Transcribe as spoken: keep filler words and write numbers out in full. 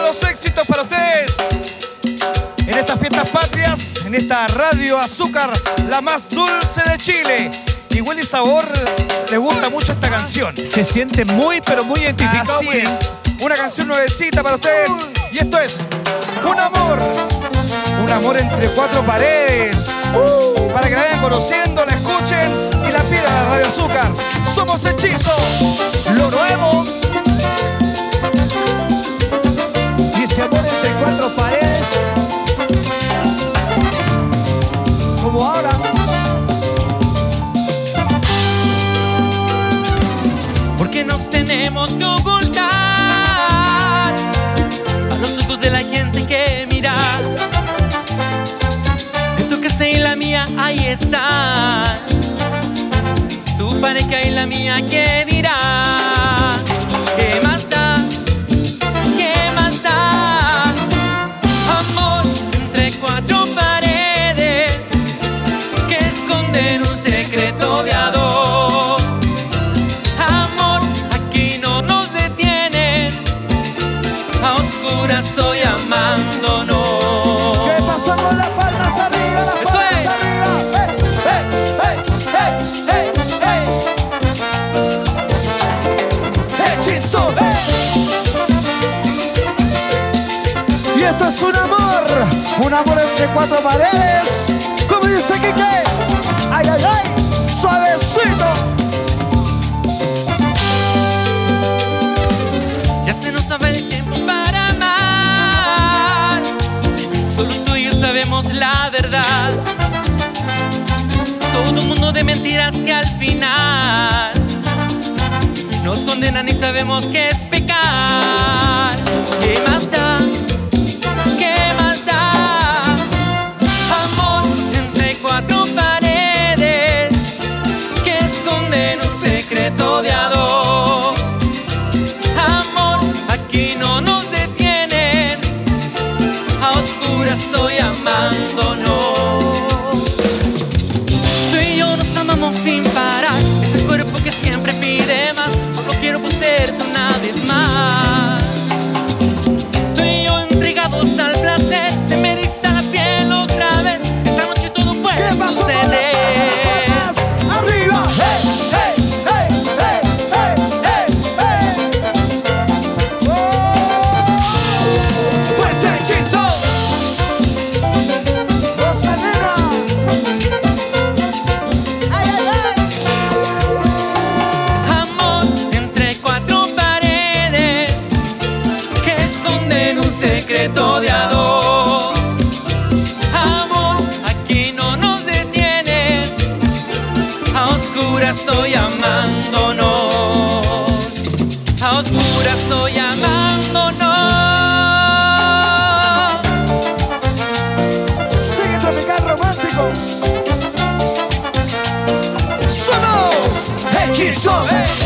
los éxitos para ustedes en estas fiestas patrias, en esta Radio Azúcar, la más dulce de Chile. Y Willy Sabor le gusta mucho esta canción. Se siente muy, pero muy identificado. Así es. Una canción nuevecita para ustedes. Y esto es Un Amor. Un amor entre cuatro paredes. Uh, para que la vayan conociendo, la escuchen y la pidan a la Radio Azúcar. Somos Hechizo. Lo nuevo. Y ese amor entre cuatro paredes. Como ahora. Porque nos tenemos que ocultar a los ojos de la gente que mira. De tu casa y la mía, ahí está. Tu pareja y la mía, ¿qué dirá? ¿Qué más da? ¿Qué más da? Amor entre cuatro paredes que esconden un secreto de a dos. Amor, aquí no nos detienen. A oscuras estoy amándonos. ¿Qué pasó con las palmas arriba? Las Eso palmas es. arriba. ¡Hey, hey, hey, hey, hey! Hechizo. ¡Hey! Y esto es un amor. Un amor entre cuatro paredes. Como dice Quique. Ay, ay, ay. Suavecito. Ya se nos sabe el tiempo para amar. Solo tú y yo sabemos la verdad. Todo un mundo de mentiras que al final nos condenan y sabemos que es pecar. ¿Qué más da? ¿Qué más da? Amor entre cuatro paredes que esconden un secreto de a dos. Amor, aquí no nos detienen. A oscuras estoy amándonos. Tú y yo nos amamos sin parar. Ese cuerpo que siempre pide más. Solo quiero poseerte una vez más. Tú y yo entregados al placer. Se me eriza la piel otra vez. Esta noche todo puede suceder. Arriba. Hey, hey, hey, hey, hey, hey, hey. Oh. ¡Fuerte Hechizo! Rosalena. Ay, ay, ay. Amor entre cuatro paredes que esconden un secreto de a dos. Amor, aquí no nos detienen. A oscuras estoy amándonos. A oscuras estoy amándonos. Sigue tropical romántico. Somos Hechizo. Hey.